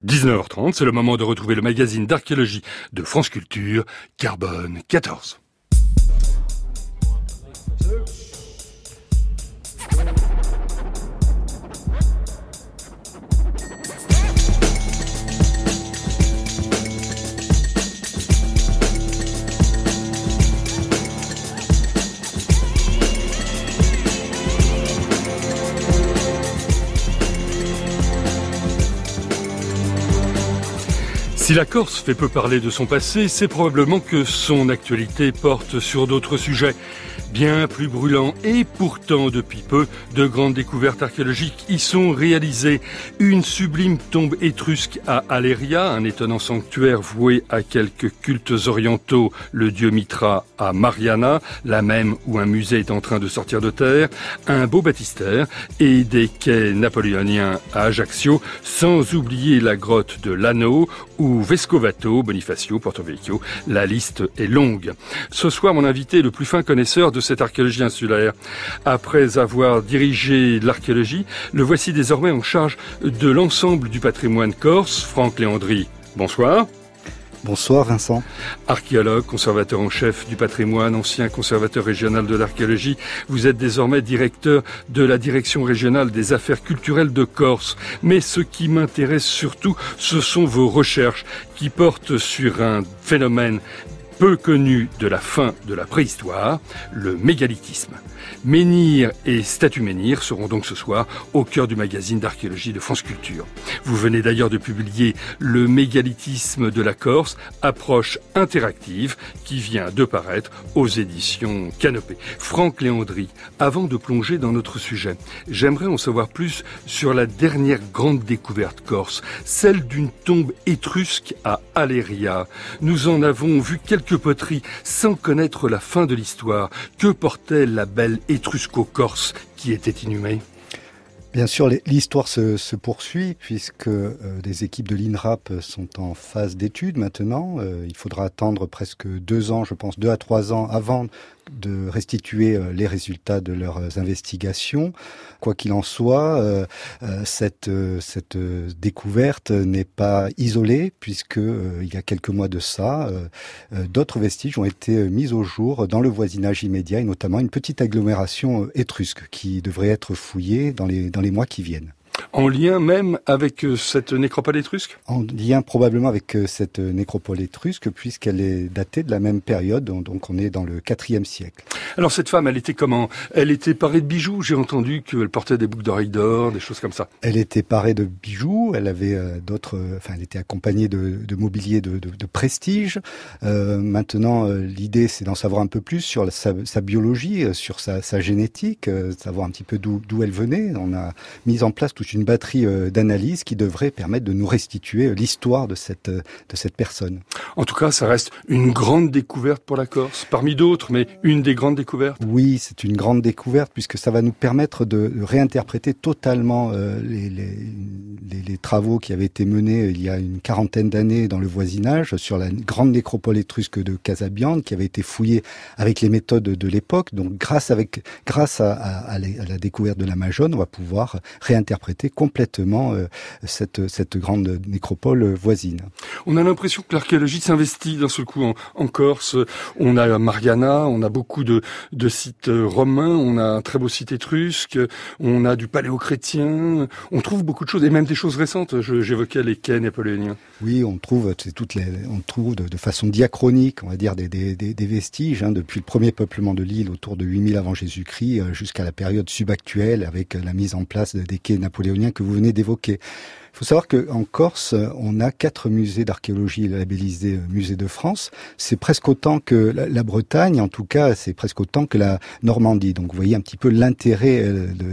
19h30, c'est le moment de retrouver le magazine d'archéologie de France Culture, Carbone 14. Si la Corse fait peu parler de son passé, c'est probablement que son actualité porte sur d'autres sujets bien plus brûlants. Et pourtant, depuis peu, de grandes découvertes archéologiques y sont réalisées. Une sublime tombe étrusque à Aléria, un étonnant sanctuaire voué à quelques cultes orientaux, le dieu Mitra à Mariana, la même où un musée est en train de sortir de terre, un beau baptistère et des quais napoléoniens à Ajaccio, sans oublier la grotte de l'Anneau ou Vescovato, Bonifacio, Porto Vecchio. La liste est longue. Ce soir, mon invité est le plus fin connaisseur de cette archéologie insulaire. Après avoir dirigé l'archéologie, le voici désormais en charge de l'ensemble du patrimoine corse. Franck Léandri, bonsoir. Bonsoir Vincent. Archéologue, conservateur en chef du patrimoine, ancien conservateur régional de l'archéologie, vous êtes désormais directeur de la direction régionale des affaires culturelles de Corse. Mais ce qui m'intéresse surtout, ce sont vos recherches qui portent sur un phénomène peu connu de la fin de la préhistoire, le mégalithisme. Menhir et statues menhir seront donc ce soir au cœur du magazine d'archéologie de France Culture. Vous venez d'ailleurs de publier Le mégalithisme de la Corse, approche interactive, qui vient de paraître aux éditions Canopée. Franck Léandri, avant de plonger dans notre sujet, j'aimerais en savoir plus sur la dernière grande découverte corse, celle d'une tombe étrusque à Aléria. Nous en avons vu quelques poteries sans connaître la fin de l'histoire. Que portait la belle étrusco-corse qui était inhumée? Bien sûr, l'histoire se poursuit puisque des équipes de l'INRAP sont en phase d'étude maintenant. Il faudra attendre presque 2 ans, je pense 2 à 3 ans avant de restituer les résultats de leurs investigations. Quoi qu'il en soit, cette découverte n'est pas isolée puisque il y a quelques mois de ça, d'autres vestiges ont été mis au jour dans le voisinage immédiat et notamment une petite agglomération étrusque qui devrait être fouillée dans les mois qui viennent. En lien même avec cette nécropole étrusque? En lien probablement avec cette nécropole étrusque, puisqu'elle est datée de la même période, donc on est dans le IVe siècle. Alors cette femme, elle était comment? Elle était parée de bijoux, j'ai entendu qu'elle portait des boucles d'oreilles d'or, des choses comme ça. Elle était parée de bijoux, elle avait elle était accompagnée de mobilier de prestige. Maintenant, l'idée c'est d'en savoir un peu plus sur sa biologie, sur sa génétique, savoir un petit peu d'où elle venait. On a mis en place toute une batterie d'analyses qui devrait permettre de nous restituer l'histoire de cette personne. En tout cas, ça reste une grande découverte pour la Corse, parmi d'autres, mais une des grandes découvertes. Oui, c'est une grande découverte puisque ça va nous permettre de réinterpréter totalement les travaux qui avaient été menés il y a une 40aine d'années dans le voisinage sur la grande nécropole étrusque de Casabiande qui avait été fouillée avec les méthodes de l'époque. Donc grâce à la découverte de la Majone, on va pouvoir réinterpréter complètement cette grande nécropole voisine. On a l'impression que l'archéologie s'investit d'un seul coup en Corse. On a Mariana, on a beaucoup de sites romains, on a un très beau site étrusque, on a du paléo-chrétien, on trouve beaucoup de choses, et même des choses récentes. J'évoquais les quais napoléoniens. Oui, on trouve de façon diachronique, on va dire, des vestiges, depuis le premier peuplement de l'île autour de 8000 avant Jésus-Christ jusqu'à la période subactuelle avec la mise en place des quais napoléoniens que vous venez d'évoquer. Il faut savoir qu'en Corse, on a 4 musées d'archéologie labellisés Musée de France. C'est presque autant que la Bretagne, en tout cas, c'est presque autant que la Normandie. Donc, vous voyez un petit peu l'intérêt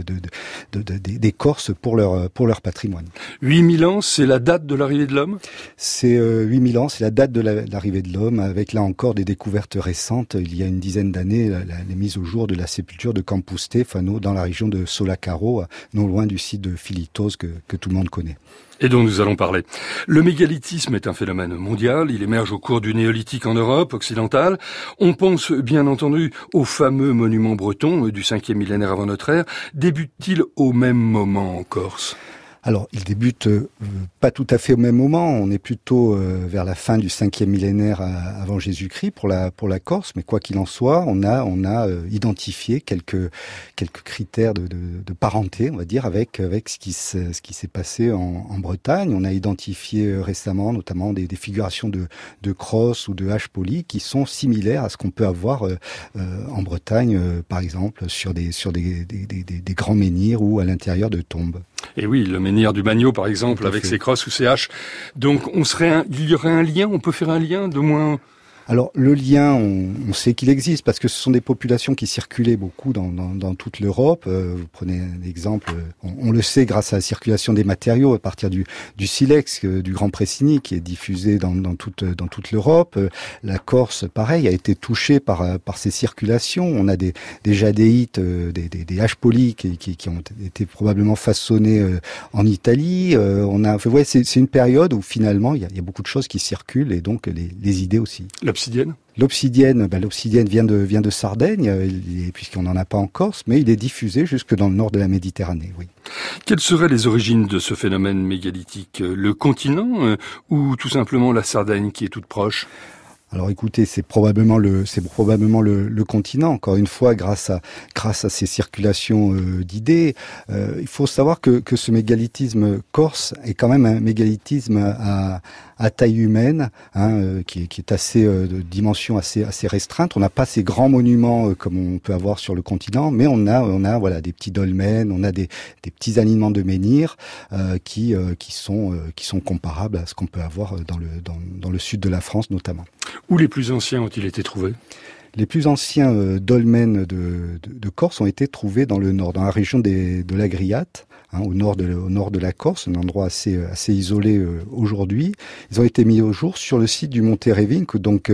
des Corses pour leur patrimoine. 8000 ans, c'est la date de l'arrivée de l'homme? C'est 8000 ans, c'est la date de l'arrivée de l'homme, avec là encore des découvertes récentes. Il y a une dizaine d'années, la mise au jour de la sépulture de Campus Stefano dans la région de Solacaro, non loin du site de Philitos que tout le monde connaît. Et dont nous allons parler. Le mégalithisme est un phénomène mondial. Il émerge au cours du néolithique en Europe occidentale. On pense bien entendu aux fameux monuments bretons du 5e millénaire avant notre ère. Débute-t-il au même moment en Corse? Alors, il débute pas tout à fait au même moment. On est plutôt vers la fin du 5e millénaire avant Jésus-Christ pour la Corse. Mais quoi qu'il en soit, on a identifié quelques critères de parenté, on va dire, avec ce qui s'est passé en Bretagne. On a identifié récemment, notamment des figurations de crosses ou de haches polies qui sont similaires à ce qu'on peut avoir en Bretagne, par exemple, sur des grands menhirs ou à l'intérieur de tombes. Et oui, le menhir du Magno, par exemple, avec ses crosses ou ses haches. Donc, il y aurait un lien, on peut faire un lien de moins... Alors le lien, on sait qu'il existe parce que ce sont des populations qui circulaient beaucoup dans toute l'Europe. Vous prenez un exemple, on le sait grâce à la circulation des matériaux à partir du silex, du Grand Pressigny qui est diffusé dans toute l'Europe. La Corse, pareil, a été touchée par ces circulations. On a des jadéites, des haches polies qui ont été probablement façonnées en Italie. C'est une période où finalement il y a beaucoup de choses qui circulent et donc les idées aussi. L'obsidienne vient de Sardaigne, puisqu'on n'en a pas en Corse, mais il est diffusé jusque dans le nord de la Méditerranée, oui. Quelles seraient les origines de ce phénomène mégalithique ? Le continent ou tout simplement la Sardaigne qui est toute proche ? Alors écoutez, c'est probablement le continent. Encore une fois, grâce à ces circulations d'idées, il faut savoir que ce mégalithisme corse est quand même un mégalithisme à taille humaine, qui est assez de dimension assez restreinte. On n'a pas ces grands monuments comme on peut avoir sur le continent, mais on a voilà des petits dolmens, on a des petits alignements de menhirs qui sont comparables à ce qu'on peut avoir dans le sud de la France notamment. Où les plus anciens ont-ils été trouvés ? Les plus anciens dolmens de Corse ont été trouvés dans le nord, dans la région de l'Agriate, au nord de la Corse, un endroit assez isolé aujourd'hui. Ils ont été mis au jour sur le site du Monte-Revinc, donc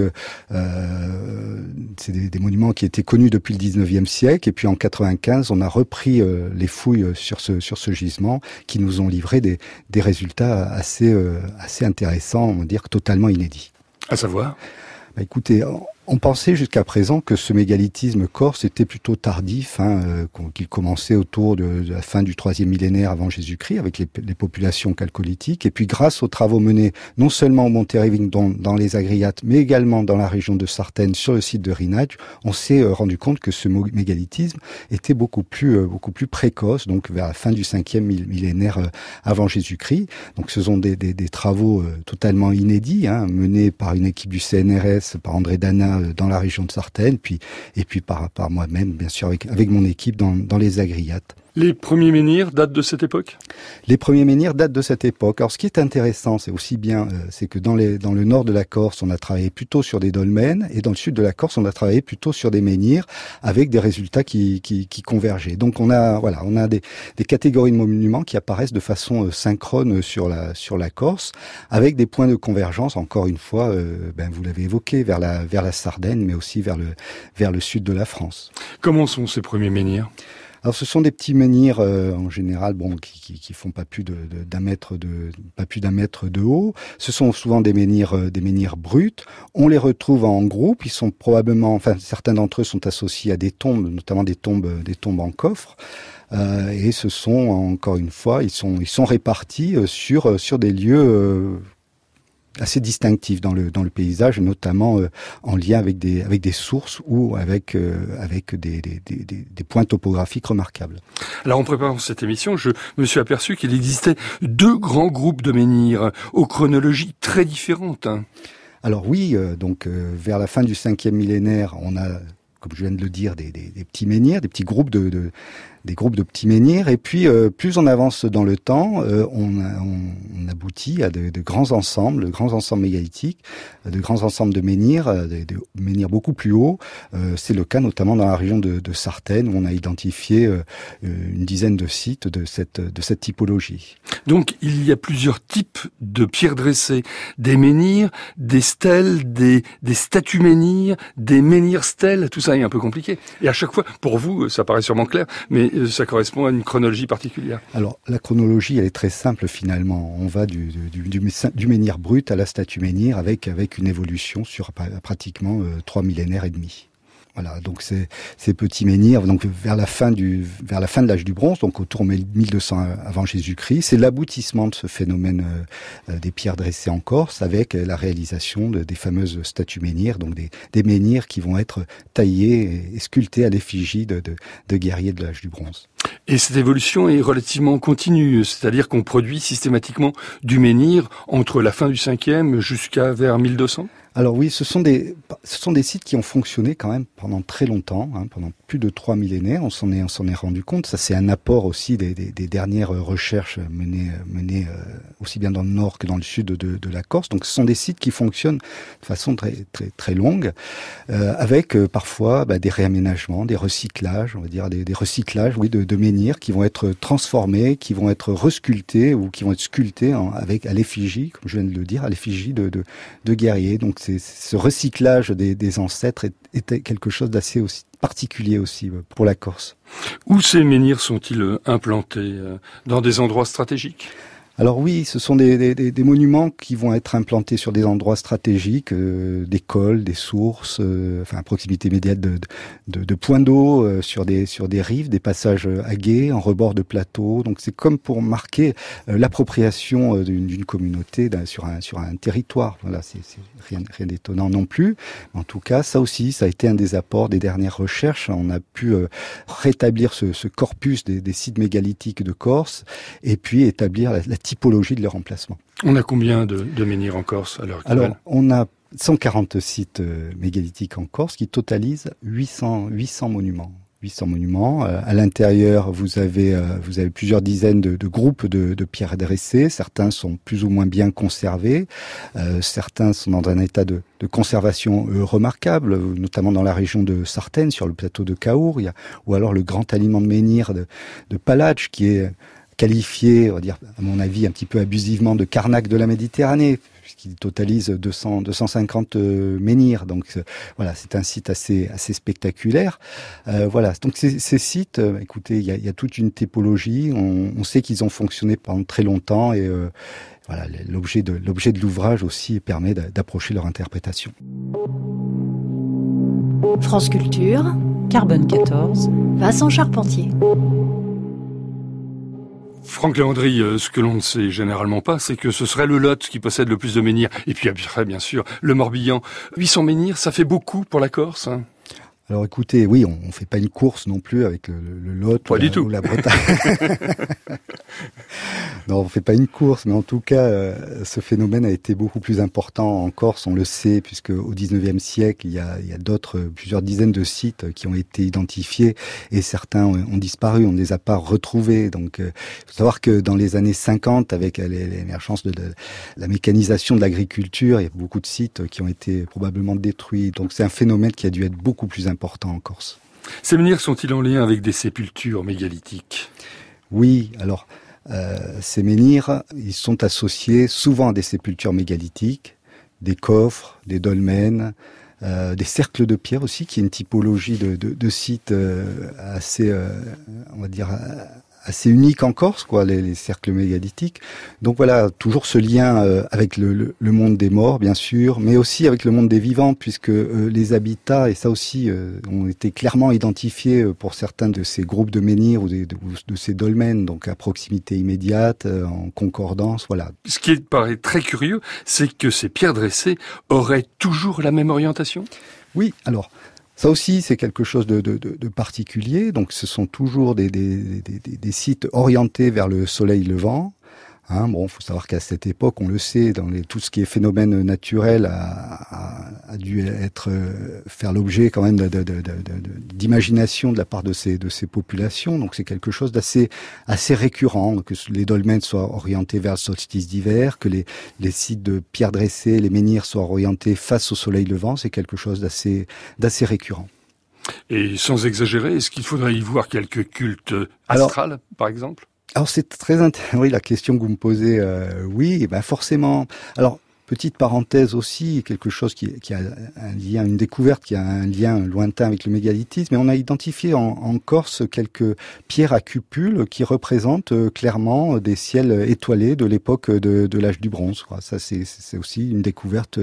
c'est des monuments qui étaient connus depuis le 19e siècle. Et puis en 95, on a repris les fouilles sur ce gisement, qui nous ont livré des résultats assez intéressants, on va dire totalement inédits. À savoir ? Écoutez, on pensait jusqu'à présent que ce mégalithisme corse était plutôt tardif, qu'il commençait autour de la fin du 3e millénaire avant Jésus-Christ avec les populations chalcolithiques. Et puis grâce aux travaux menés non seulement au Monte-Revinc dans les Agriates, mais également dans la région de Sartène sur le site de Rinaldi, on s'est rendu compte que ce mégalithisme était beaucoup plus précoce, donc vers la fin du 5e millénaire avant Jésus-Christ. Donc ce sont des travaux totalement inédits, menés par une équipe du CNRS, par André Dana, dans la région de Sartène, et puis par moi-même, bien sûr, avec mon équipe dans les Agriates. Les premiers menhirs datent de cette époque ? Les premiers menhirs datent de cette époque. Alors, ce qui est intéressant, c'est aussi bien, c'est que dans le nord de la Corse, on a travaillé plutôt sur des dolmens, et dans le sud de la Corse, on a travaillé plutôt sur des menhirs, avec des résultats qui convergeaient. Donc, on a des catégories de monuments qui apparaissent de façon synchrone sur la Corse, avec des points de convergence, encore une fois, vous l'avez évoqué, vers la Sardaigne, mais aussi vers le sud de la France. Comment sont ces premiers menhirs ? Alors ce sont des petits menhirs en général, qui font pas plus d'un mètre de haut. Ce sont souvent des menhirs bruts. On les retrouve en groupe. Ils sont probablement, certains d'entre eux sont associés à des tombes, notamment des tombes en coffre. Et ce sont encore une fois, ils sont répartis sur des lieux assez distinctif dans le paysage, notamment en lien avec des sources ou avec des points topographiques remarquables. Alors en préparant cette émission, je me suis aperçu qu'il existait deux grands groupes de menhirs aux chronologies très différentes. Alors oui, vers la fin du 5e millénaire, on a, comme je viens de le dire, des petits menhirs, des petits groupes des groupes de petits menhirs, et puis plus on avance dans le temps, on aboutit à de grands ensembles mégalithiques, de grands ensembles de menhirs, de menhirs beaucoup plus hauts. C'est le cas notamment dans la région de Sartène, où on a identifié une dizaine de sites de cette typologie. Donc il y a plusieurs types de pierres dressées, des menhirs, des stèles, des statues menhirs, des menhirs stèles, tout ça est un peu compliqué. Et à chaque fois, pour vous, ça paraît sûrement clair, mais ça correspond à une chronologie particulière. Alors, la chronologie, elle est très simple finalement. On va du menhir brut à la statue menhir avec une évolution sur pratiquement 3 millénaires et demi. Voilà, donc ces petits menhirs, donc vers la fin de l'âge du bronze, donc autour de 1200 avant Jésus-Christ, c'est l'aboutissement de ce phénomène des pierres dressées en Corse, avec la réalisation des fameuses statues menhirs, donc des menhirs qui vont être taillés et sculptés à l'effigie de guerriers de l'âge du bronze. Et cette évolution est relativement continue, c'est-à-dire qu'on produit systématiquement du menhir entre la fin du 5e jusqu'à vers 1200 ? Alors oui, ce sont des sites qui ont fonctionné quand même pendant très longtemps, pendant plus de 3 millénaires. On s'en est rendu compte. Ça, c'est un apport aussi des dernières recherches menées aussi bien dans le nord que dans le sud de la Corse. Donc, ce sont des sites qui fonctionnent de façon très très très longue, avec parfois des réaménagements, des recyclages, on va dire des recyclages, oui, de menhirs qui vont être transformés, qui vont être resculptés ou qui vont être sculptés à l'effigie, comme je viens de le dire, à l'effigie de guerriers. Donc ce recyclage des ancêtres était quelque chose d'assez aussi particulier aussi pour la Corse. Où ces menhirs sont-ils implantés? Dans des endroits stratégiques? Alors oui, ce sont des monuments qui vont être implantés sur des endroits stratégiques, des cols, des sources, à proximité immédiate de points d'eau, sur des rives, des passages à gué, en rebord de plateaux. Donc c'est comme pour marquer l'appropriation d'une communauté sur un territoire. Voilà, c'est rien d'étonnant non plus. En tout cas, ça aussi, ça a été un des apports des dernières recherches. On a pu rétablir ce corpus des sites mégalithiques de Corse et puis établir la typologie de leur emplacement. On a combien de menhirs en Corse à l'heure actuelle? Alors, on a 140 sites mégalithiques en Corse qui totalisent 800 monuments. 800 monuments. À l'intérieur, vous avez plusieurs dizaines de groupes de pierres dressées. Certains sont plus ou moins bien conservés. Certains sont dans un état de conservation remarquable, notamment dans la région de Sartène, sur le plateau de Cahors. Ou alors le grand aliment de menhir de Palatch, qui est qualifié, on va dire, à mon avis, un petit peu abusivement de Carnac de la Méditerranée, puisqu'il totalise 250 menhirs. Donc voilà, c'est un site assez spectaculaire. Voilà, donc ces sites, écoutez, il y a toute une typologie. On sait qu'ils ont fonctionné pendant très longtemps et voilà, l'objet de l'ouvrage aussi permet d'approcher leur interprétation. France Culture, Carbone 14, Vincent Charpentier. Franck Léandri, ce que l'on ne sait généralement pas, c'est que ce serait le Lot qui possède le plus de menhirs. Et puis après, bien sûr, le Morbihan. 800 menhirs, ça fait beaucoup pour la Corse, hein? Alors écoutez, oui, on fait pas une course non plus avec le Lot ou la Bretagne. Non, on fait pas une course, mais en tout cas, ce phénomène a été beaucoup plus important en Corse, on le sait, puisque au 19e siècle, il y a plusieurs dizaines de sites qui ont été identifiés et certains ont disparu, on ne les a pas retrouvés. Donc, il faut savoir que dans les années 50, avec l'émergence de la mécanisation de l'agriculture, il y a beaucoup de sites qui ont été probablement détruits. Donc, c'est un phénomène qui a dû être beaucoup plus important en Corse. Ces menhirs sont-ils en lien avec des sépultures mégalithiques? Oui, alors ces menhirs, ils sont associés souvent à des sépultures mégalithiques, des coffres, des dolmens, des cercles de pierre aussi, qui est une typologie de sites assez, on va dire, assez unique en Corse, quoi, les cercles mégalithiques. Donc voilà, toujours ce lien avec le monde des morts, bien sûr, mais aussi avec le monde des vivants, puisque les habitats, et ça aussi, ont été clairement identifiés pour certains de ces groupes de menhirs ou de ces dolmens, donc à proximité immédiate, en concordance, voilà. Ce qui paraît très curieux, c'est que ces pierres dressées auraient toujours la même orientation? Oui, alors... ça aussi, c'est quelque chose de particulier. Donc, ce sont toujours des sites orientés vers le soleil levant. Bon, faut savoir qu'à cette époque, on le sait, tout ce qui est phénomène naturel a dû faire l'objet quand même d'imagination de la part de ces populations. Donc, c'est quelque chose assez récurrent, que les dolmens soient orientés vers le solstice d'hiver, que les sites de pierres dressées, les menhirs soient orientés face au soleil levant. C'est quelque chose d'assez récurrent. Et sans exagérer, est-ce qu'il faudrait y voir quelques cultes astrales, par exemple? Alors c'est très intéressant, oui, la question que vous me posez, oui, forcément. Alors Petite parenthèse aussi, quelque chose qui a un lien, une découverte qui a un lien lointain avec le mégalithisme, mais on a identifié en Corse quelques pierres à cupules qui représentent clairement des ciels étoilés de l'époque de l'âge du bronze, quoi. Ça, c'est aussi une découverte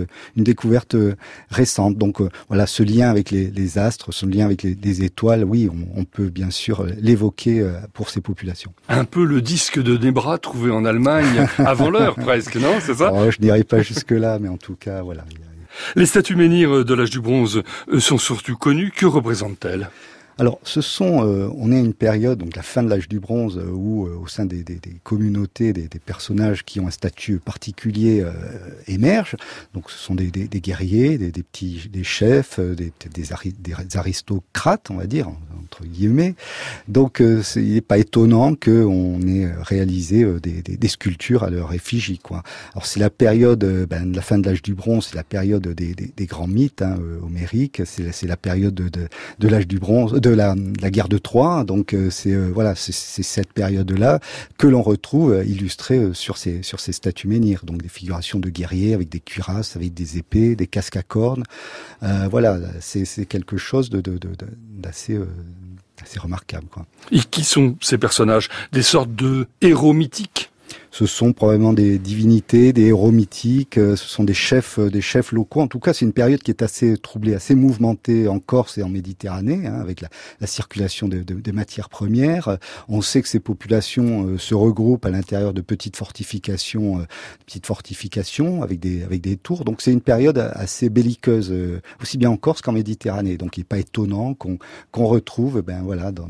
récente. Donc voilà, ce lien avec les astres, ce lien avec les étoiles, oui, on peut bien sûr l'évoquer pour ces populations. Un peu le disque de Nebra trouvé en Allemagne avant l'heure presque, non? C'est ça? Je n'irai pas jusque-là, mais en tout cas, voilà. Les statues menhirs de l'âge du bronze sont surtout connues. Que représentent-elles? Alors, on est à une période, donc la fin de l'âge du bronze, où au sein des communautés, des personnages qui ont un statut particulier émergent. Donc, ce sont des guerriers, des chefs, des aristocrates, on va dire, entre guillemets. Donc, il n'est pas étonnant qu'on ait réalisé des sculptures à leur effigie, quoi. Alors, c'est la période, de la fin de l'âge du bronze, c'est la période des grands mythes homériques, c'est la période de l'âge du bronze, de la guerre de Troie. Donc c'est cette période-là que l'on retrouve illustrée sur ces statues menhirs. Donc des figurations de guerriers avec des cuirasses, avec des épées, des casques à cornes. Voilà, c'est quelque chose d'assez remarquable, quoi. Et qui sont ces personnages? Des sortes de héros mythiques? Ce sont probablement des divinités, des héros mythiques, ce sont des chefs locaux. En tout cas, c'est une période qui est assez troublée, assez mouvementée en Corse et en Méditerranée, avec la circulation des matières premières. On sait que ces populations se regroupent à l'intérieur de petites fortifications avec des tours. Donc c'est une période assez belliqueuse, aussi bien en Corse qu'en Méditerranée. Donc il n'est pas étonnant qu'on retrouve, dans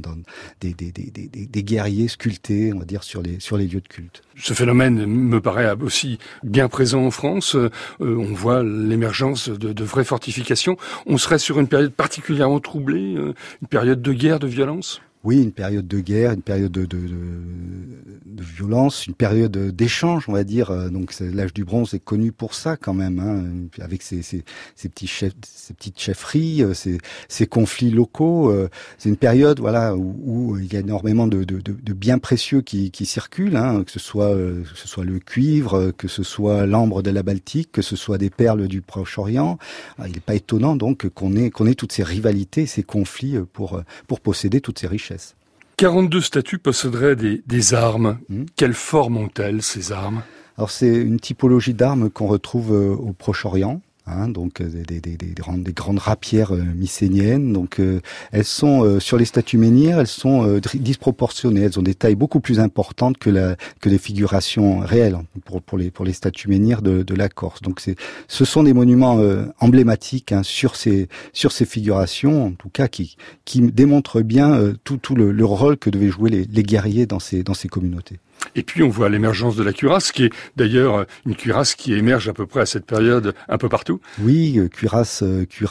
des guerriers sculptés, on va dire, sur les lieux de culte. Ce phénomène me paraît aussi bien présent en France. On voit l'émergence de vraies fortifications. On serait sur une période particulièrement troublée, une période de guerre, de violence? Oui, une période de guerre, une période de violence, une période d'échange, on va dire. Donc l'âge du bronze est connu pour ça quand même, avec ces petites chefferies, ces conflits locaux. C'est une période, voilà, où il y a énormément de biens précieux qui circulent, que ce soit le cuivre, que ce soit l'ambre de la Baltique, que ce soit des perles du Proche-Orient. Il n'est pas étonnant donc qu'on ait toutes ces rivalités, ces conflits pour posséder toutes ces richesses. 42 statues posséderaient des armes. Quelle forme ont-elles, ces armes? Alors c'est une typologie d'armes qu'on retrouve au Proche-Orient. Donc des grandes rapières mycéniennes. Donc elles sont sur les statues menhirs, elles sont disproportionnées. Elles ont des tailles beaucoup plus importantes que les figurations réelles pour les statues menhirs de la Corse. Donc ce sont des monuments emblématiques sur ces figurations, en tout cas qui démontrent bien tout le rôle que devaient jouer les guerriers dans ces communautés. Et puis on voit l'émergence de la cuirasse, qui est d'ailleurs une cuirasse qui émerge à peu près à cette période un peu partout. Oui, cuirasse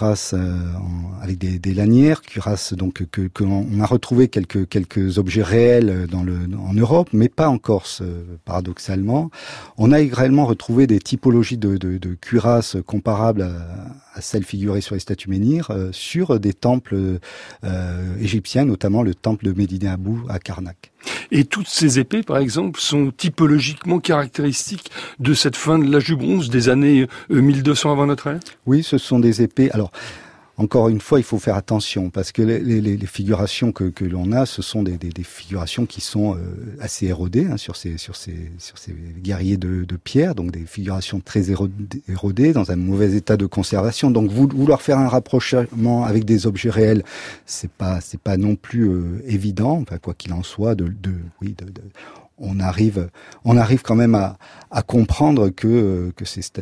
avec des lanières, cuirasse donc que on a retrouvé quelques objets réels en Europe, mais pas en Corse, paradoxalement. On a également retrouvé des typologies de cuirasses comparables à celles figurées sur les statues menhirs sur des temples égyptiens, notamment le temple de Médine Abou à Karnak. Et toutes ces épées, par exemple, sont typologiquement caractéristiques de cette fin de l'âge du bronze, des années 1200 avant notre ère? Oui, ce sont des épées. Alors, encore une fois, il faut faire attention parce que les figurations que l'on a, ce sont des figurations qui sont assez érodées sur ces guerriers de pierre, donc des figurations très érodées dans un mauvais état de conservation. Donc vouloir faire un rapprochement avec des objets réels, c'est pas non plus évident. Enfin, quoi qu'il en soit, on arrive quand même à comprendre que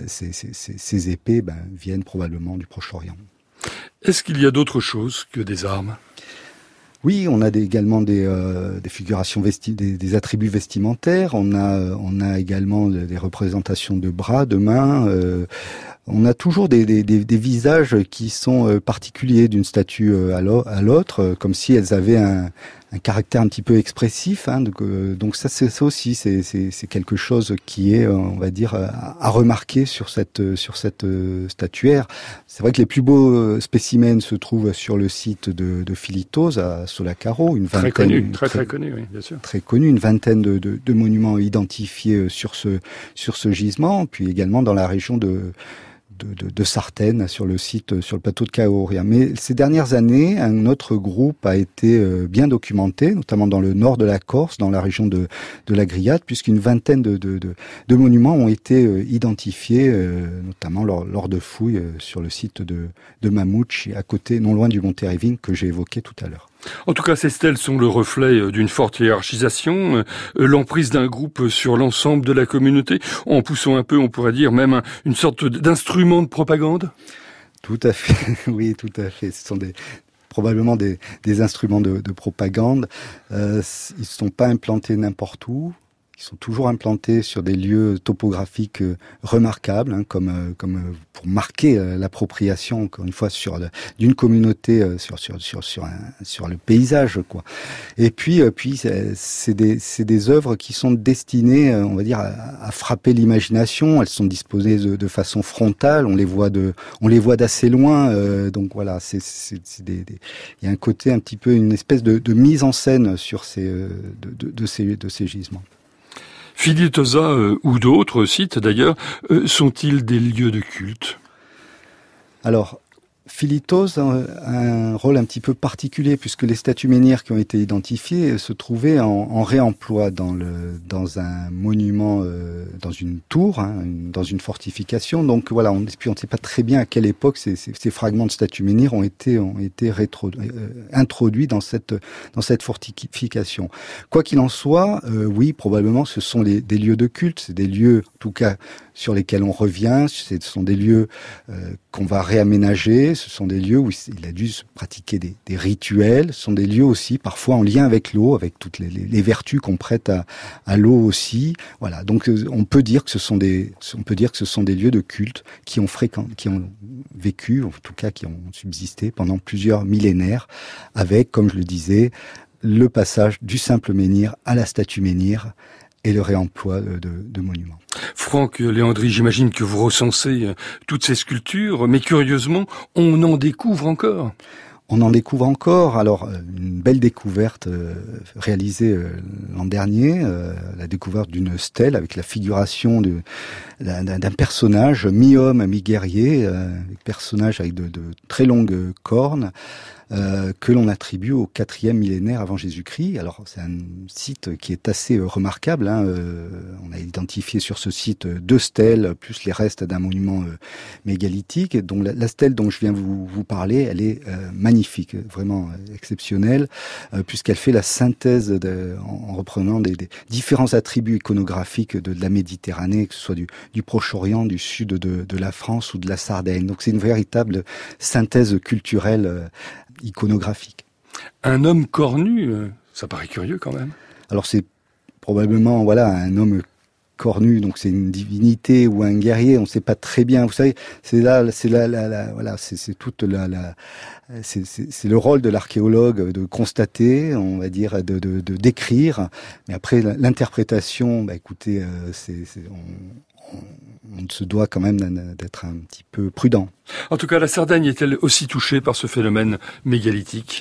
ces épées viennent probablement du Proche-Orient. Est-ce qu'il y a d'autres choses que des armes? Oui, on a également des figurations des attributs vestimentaires. On a également des représentations de bras, de mains. On a toujours des visages qui sont particuliers d'une statue à l'autre, comme si elles avaient caractère un petit peu expressif, hein, donc ça aussi c'est quelque chose qui est, on va dire, à remarquer sur cette statuaire. C'est vrai que les plus beaux spécimens se trouvent sur le site de Philitose à Solacaro, très connu, oui, bien sûr. Très connu, une vingtaine de monuments identifiés sur ce gisement, puis également dans la région de Sartène, sur le site, sur le plateau de Caoria. Mais ces dernières années, un autre groupe a été bien documenté, notamment dans le nord de la Corse, dans la région de la Griade, puisqu'une vingtaine de monuments ont été identifiés, notamment lors de fouilles sur le site de Mamouche, à côté, non loin du Montérévin, que j'ai évoqué tout à l'heure. En tout cas, ces stèles sont le reflet d'une forte hiérarchisation, l'emprise d'un groupe sur l'ensemble de la communauté, en poussant un peu, on pourrait dire, même une sorte d'instrument de propagande. Tout à fait, oui, tout à fait. Ce sont probablement des instruments de propagande. Ils ne sont pas implantés n'importe où. Ils sont toujours implantés sur des lieux topographiques remarquables, hein, comme pour marquer l'appropriation, encore une fois, d'une communauté sur le paysage, quoi. Et puis c'est des œuvres qui sont destinées, on va dire, à frapper l'imagination. Elles sont disposées de façon frontale. On les voit d'assez loin. Donc voilà, il y a un côté un petit peu, une espèce de mise en scène sur ces gisements. Philitosa ou d'autres sites d'ailleurs, sont-ils des lieux de culte ? Alors, Philitose a un rôle un petit peu particulier puisque les statues menhirs qui ont été identifiées se trouvaient en réemploi dans un monument, dans une tour, hein, dans une fortification. Donc voilà, on ne sait pas très bien à quelle époque ces fragments de statues menhirs ont été introduits dans cette fortification. Quoi qu'il en soit, oui, probablement ce sont des lieux de culte, c'est des lieux, en tout cas, sur lesquels on revient. Ce sont des lieux qu'on va réaménager. Ce sont des lieux où il a dû se pratiquer des rituels. Ce sont des lieux aussi, parfois en lien avec l'eau, avec toutes les vertus qu'on prête à l'eau aussi. Voilà. Donc, on peut dire que ce sont des lieux de culte qui ont vécu, en tout cas, qui ont subsisté pendant plusieurs millénaires avec, comme je le disais, le passage du simple menhir à la statue menhir et le réemploi de monuments. Franck Léandri, j'imagine que vous recensez toutes ces sculptures, mais curieusement, on en découvre encore. On en découvre encore. Alors, une belle découverte réalisée l'an dernier, la découverte d'une stèle avec la figuration d'un personnage mi-homme, mi-guerrier, personnage avec de très longues cornes, que l'on attribue au 4e millénaire avant Jésus-Christ. Alors, c'est un site qui est assez remarquable, hein. On a identifié sur ce site 2 stèles, plus les restes d'un monument mégalithique. Donc, la stèle dont je viens vous parler, elle est magnifique, vraiment exceptionnelle, puisqu'elle fait la synthèse en reprenant des différents attributs iconographiques de la Méditerranée, que ce soit du Proche-Orient, du sud de la France ou de la Sardaigne. Donc, c'est une véritable synthèse culturelle iconographique. Un homme cornu, ça paraît curieux quand même. Alors c'est probablement un homme cornu, donc c'est une divinité ou un guerrier, on ne sait pas très bien. Vous savez, c'est le rôle de l'archéologue de constater, on va dire, de décrire. Mais après l'interprétation, écoutez, on se doit quand même d'être un petit peu prudent. En tout cas, la Sardaigne est-elle aussi touchée par ce phénomène mégalithique ?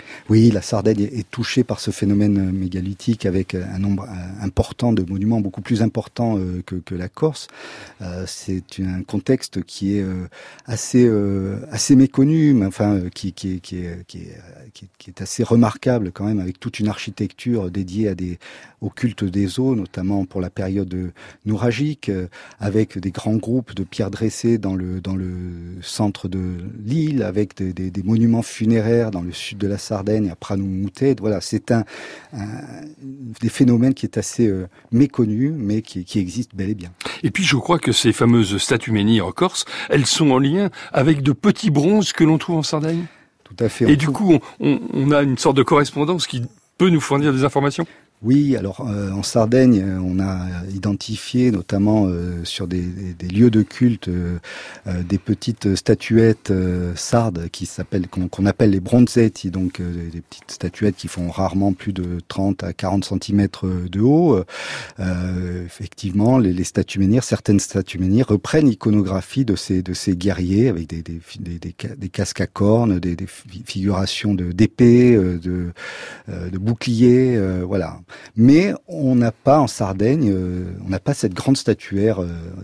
Oui, la Sardaigne est touchée par ce phénomène mégalithique avec un nombre important de monuments, beaucoup plus important que la Corse. C'est un contexte qui est assez méconnu, mais enfin qui est assez remarquable quand même, avec toute une architecture dédiée au culte des eaux, notamment pour la période nouragique, avec des grands groupes de pierres dressées dans le centre de l'île, avec des monuments funéraires dans le sud de la Sardaigne, à Pranummuted. Voilà, c'est des phénomènes qui est assez méconnu, mais qui existent bel et bien. Et puis je crois que ces fameuses statues menhirs en Corse, elles sont en lien avec de petits bronzes que l'on trouve en Sardaigne. Tout à fait. Et du coup, on a une sorte de correspondance qui peut nous fournir des informations. Oui, alors en Sardaigne, on a identifié notamment sur des lieux de culte des petites statuettes sardes qu'on appelle les bronzetti, donc des petites statuettes qui font rarement plus de 30 à 40 centimètres de haut. Effectivement, les statues menhirs, certaines statues menhirs reprennent l'iconographie de ces guerriers avec des casques à cornes, des figurations d'épées, de boucliers, voilà. Mais on n'a pas en Sardaigne, on n'a pas cette grande statuaire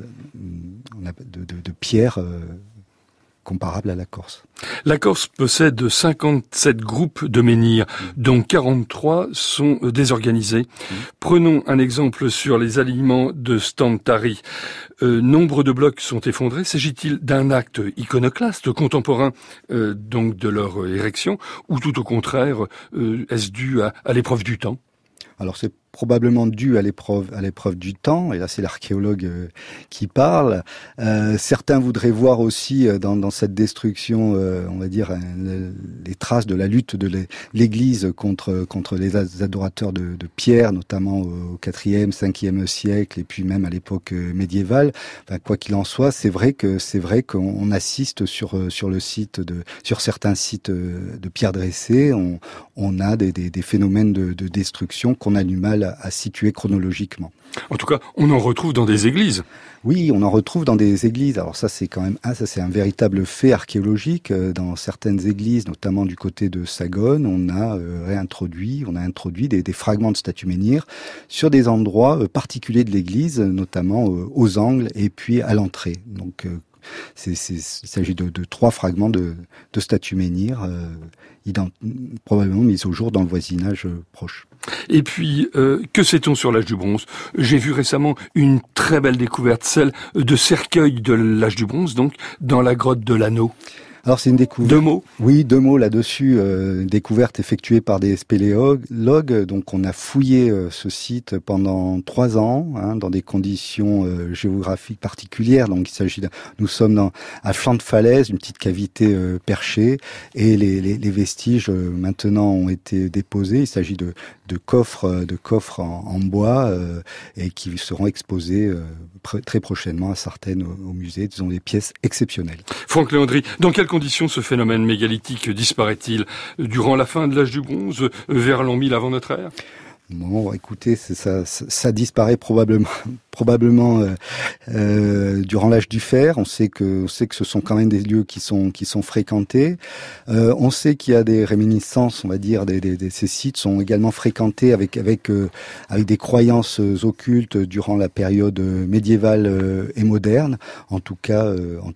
de pierre comparable à la Corse. La Corse possède 57 groupes de menhirs, dont 43 sont désorganisés. Prenons un exemple sur les alignements de Stantari. Nombre de blocs sont effondrés. S'agit-il d'un acte iconoclaste, contemporain donc de leur érection, ou tout au contraire, est-ce dû à l'épreuve du temps ? Alors c'est probablement dû à l'épreuve du temps, et là c'est l'archéologue qui parle. Certains voudraient voir aussi dans cette destruction, on va dire, les traces de la lutte de l'Église contre les adorateurs de pierre, notamment au 4e, 5e siècle, et puis même à l'époque médiévale. Enfin, quoi qu'il en soit, c'est vrai qu'on assiste sur certains sites de pierre dressée, on a des phénomènes de destruction qu'on a du mal à situer chronologiquement. En tout cas, on en retrouve dans des églises. Oui, on en retrouve dans des églises. Alors ça, c'est c'est un véritable fait archéologique. Dans certaines églises, notamment du côté de Sagone, on a introduit des fragments de statues menhirs sur des endroits particuliers de l'église, notamment aux angles et puis à l'entrée. Donc, il s'agit de 3 fragments de statues menhirs, probablement mis au jour dans le voisinage proche. Et puis, que sait-on sur l'âge du bronze ? J'ai vu récemment une très belle découverte, celle de cercueils de l'âge du bronze, donc dans la grotte de l'Anneau. Alors c'est une découverte. 2 mots. Oui, 2 mots là-dessus. Découverte effectuée par des spéléologues. Donc on a fouillé ce site pendant 3 ans, dans des conditions géographiques particulières. Donc nous sommes à flanc de falaise, une petite cavité perchée, et les vestiges maintenant ont été déposés. Il s'agit de coffres en bois et qui seront exposés très prochainement à Sartène au musée. Ils ont des pièces exceptionnelles. Franck Léandri, dans quelles conditions ce phénomène mégalithique disparaît-il ? Durant la fin de l'âge du bronze, vers l'an 1000 avant notre ère ? Bon, écoutez, ça disparaît probablement durant l'âge du fer. On sait que ce sont quand même des lieux qui sont fréquentés. On sait qu'il y a des réminiscences, on va dire, ces sites sont également fréquentés avec des croyances occultes durant la période médiévale et moderne. En tout cas,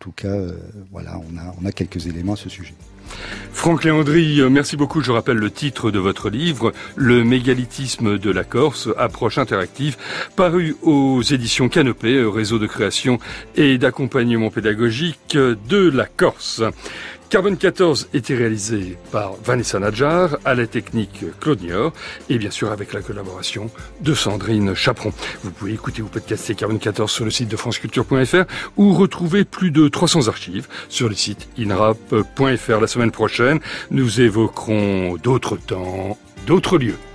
voilà, on a quelques éléments à ce sujet. Franck Léandri, merci beaucoup. Je rappelle le titre de votre livre, Le mégalithisme de la Corse, approche interactive, paru aux éditions Canopée, réseau de création et d'accompagnement pédagogique de la Corse. Carbone 14 était réalisé par Vanessa Nadjar, à la technique Claude Niort, et bien sûr avec la collaboration de Sandrine Chaperon. Vous pouvez écouter ou podcaster Carbone 14 sur le site de franceculture.fr ou retrouver plus de 300 archives sur le site inrap.fr. La semaine prochaine, nous évoquerons d'autres temps, d'autres lieux.